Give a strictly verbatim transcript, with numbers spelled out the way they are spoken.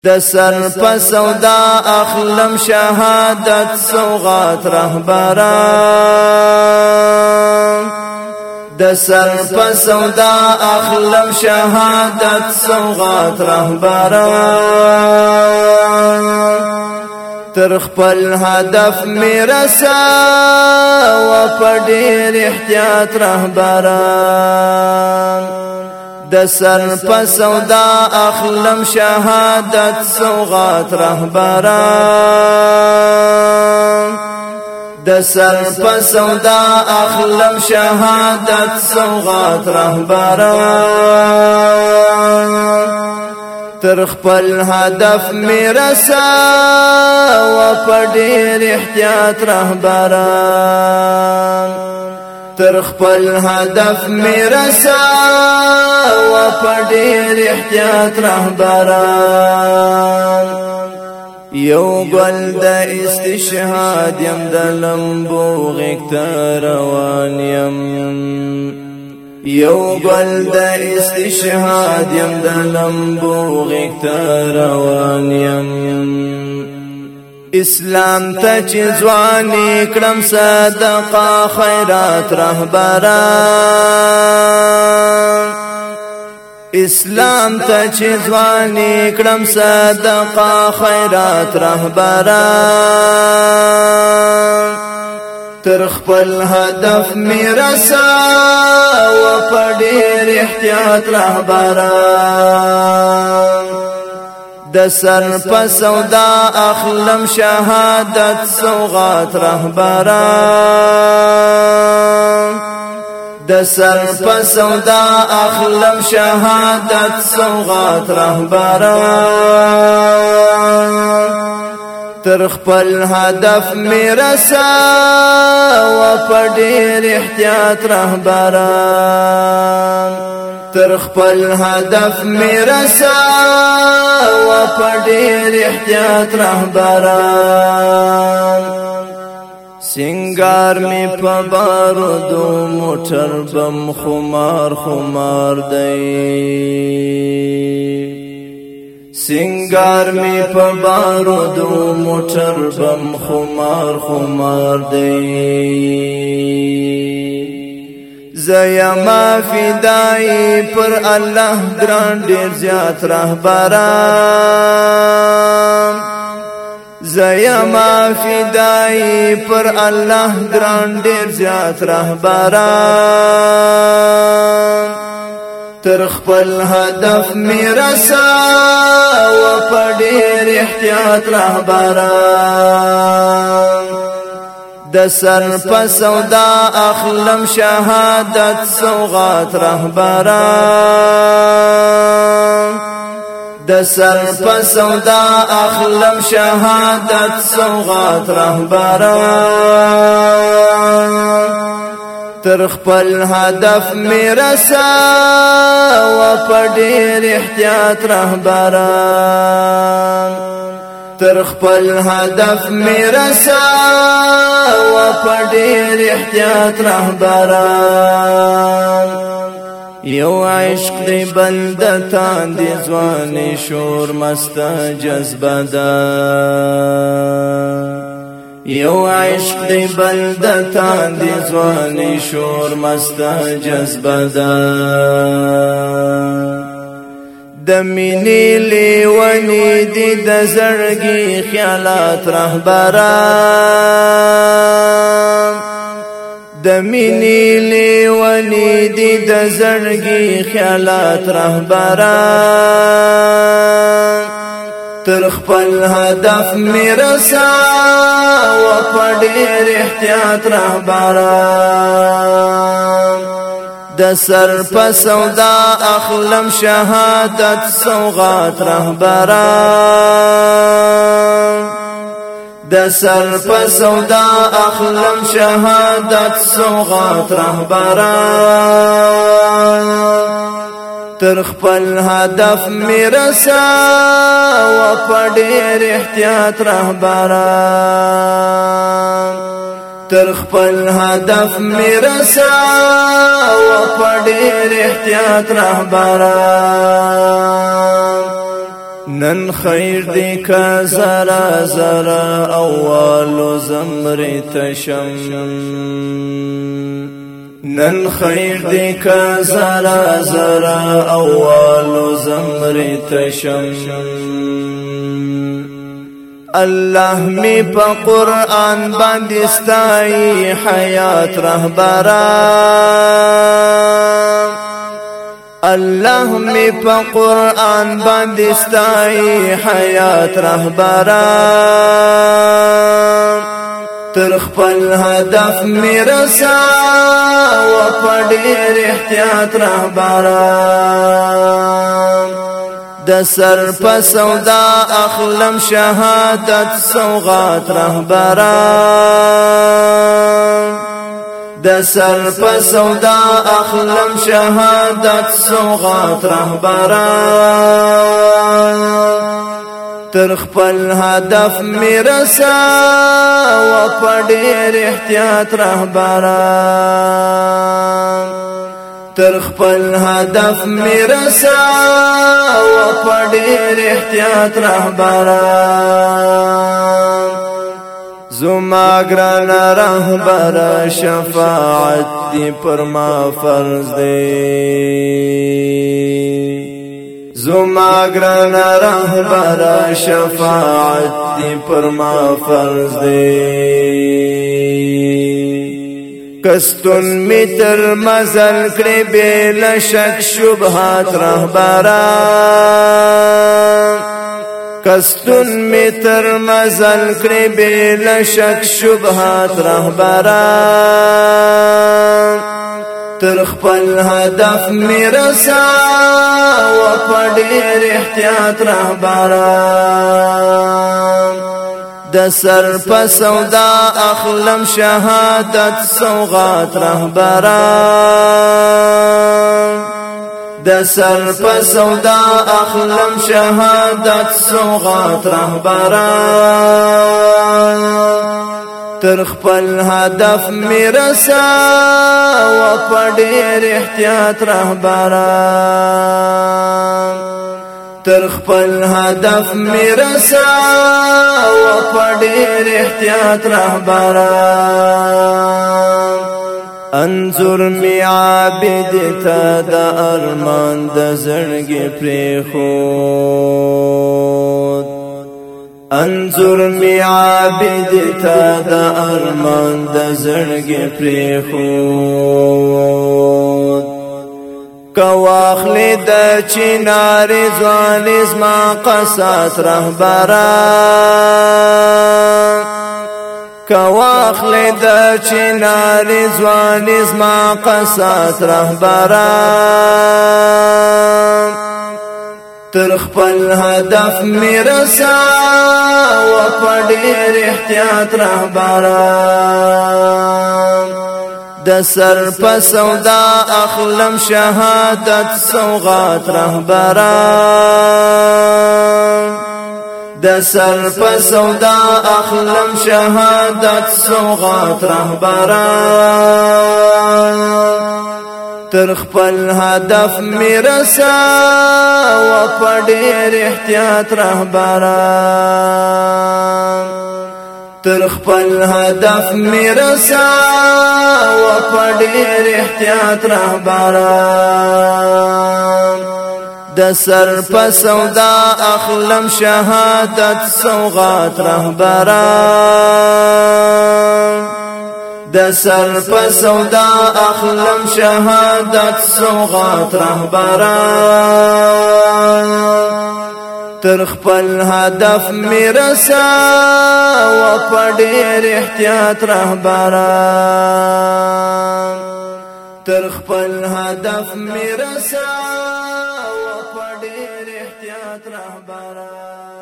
د سر په سودا اخلم شهادت سوغات رهبران د سر په سودا اخلم شهادت سوغات رهبران تر خپل هدف میرسا و په ډېر احتیاط رهبران د سر په سودا اخلم شهادت سوغات رهبران د سر په سودا اخلم شهادت سوغات رهبران تر خپل هدف میرسا و په ډېر احتیاط رهبران تر خپل هدف میرسا و په ډېر احتیاط رهبران یو ګل د استشهاد يم د لمبو غېږ روان يم یو ګل د استشهاد يم د لمبو غېږ روان يم اسلام ته چې ځواني کړم صدقه خیرات رهبران اسلام ته چې ځواني کړم صدقه خیرات رهبران تر خپل هدف میرسا و په ډېر احتیاط رهبران د سر په سودا اخلم شهادت سوغات رهبران د سر په سودا اخلم شهادت سوغات رهبران تر خپل هدف میرسا و په ډېر احتیاط رهبران تر خپل هدف میرسا و په ډېر احتیاط رهبران سنگار می په بارودو موټر بم خمار خمار دی سنگار می په بارودو موټر بم خمار خمار دی زیما فدای پر الله ګران ډیر زیات رهبران زیما فدای پر الله ګران ډیر زیات رهبران تر خپل هدف میرسا و په ډېر احتیاط رهبران د سر په سودا اخلم شهادت سوغات رهبران د سر په سودا اخلم شهادت سوغات رهبران تر خپل هدف میرسا و په ډېر احتیاط رهبران تر خپل هدف میرسا و په ډېر احتیاط رهبران یو عشق دی بندتان دی ځواني شور مسته جذبه ده یو عشق دی بلدتان دی ځواني شور مسته جذبه ده د مینې لیونی دی د زړګي خیالات رهبران د مینې لیونی دی د زړګي خیالات رهبران تر خپل هدف میرسا و په ډېر احتیاط رهبران د سر په سودا اخلم شهادت سوغات رهبران د سر په سودا اخلم شهادت سوغات رهبران تر خپل هدف میرسا و په ډېر احتیاط رهبران تر خپل هدف میرسا و په ډېر احتیاط رهبران نن خیر دی کا زرا زرا اول زمر تشم نن خیر دی کا زرا زرا اول زمر تشم الله می په قران باندې ستای حیات رهبران الله می په قران باندې ستای حیات رهبران تر خپل هدف می رسا و په ډېر احتیاط رهبران د سر په سودا اخلم شهادت سوغات رهبران د سر په سودا اخلم شهادت سوغات رهبران تر خپل هدف می رسا و په ډېر احتیاط رهبران تر خپل هدف می رسا و په ډېر احتیاط رهبران زما ګران رهبر شفاعت دی پر ما فرض دی زما ګران رهبر شفاعت دی پر ما فرض دی کستون میتر مزل کړي بلا شک شبهات رهبران کستون میتر مزل کړي بلا شک شبهات رهبران تر خپل هدف می رسا و په ډېر احتیاط رهبران د سر په سودا اخلم شهادت سوغات رهبران د سر په سودا اخلم شهادت سوغات رهبران تر خپل هدف می رسا و په ډېر احتیاط رهبران تر خپل هدف می رسا و په ډېر احتیاط رهبران انظر می عابد ته د ارمان د زړګي پرېښود انظر می عابد ته د ارمان د زړګي پرېښود کواخلی د چنارې ځوانې زما قصاص رهبران کواخلی د چنارې ځوانې زما قصاص رهبران تر خپل هدف می رسا و په ډېر احتیاط رهبران د سر په سودا اخلم شهادت سوغات رهبران د سر په سودا اخلم شهادت سوغات رهبران تر خپل هدف می رسا و په ډېر احتیاط رهبران تر خپل هدف می رسا و په ډېر احتیاط رهبران د سر په سودا اخلم شهادت سوغات رهبران د سر په سودا اخلم شهادت سوغات رهبران تر خپل هدف می رسا و په ډېر احتیاط رهبران تر خپل هدف می رسا و په ډېر احتیاط رهبران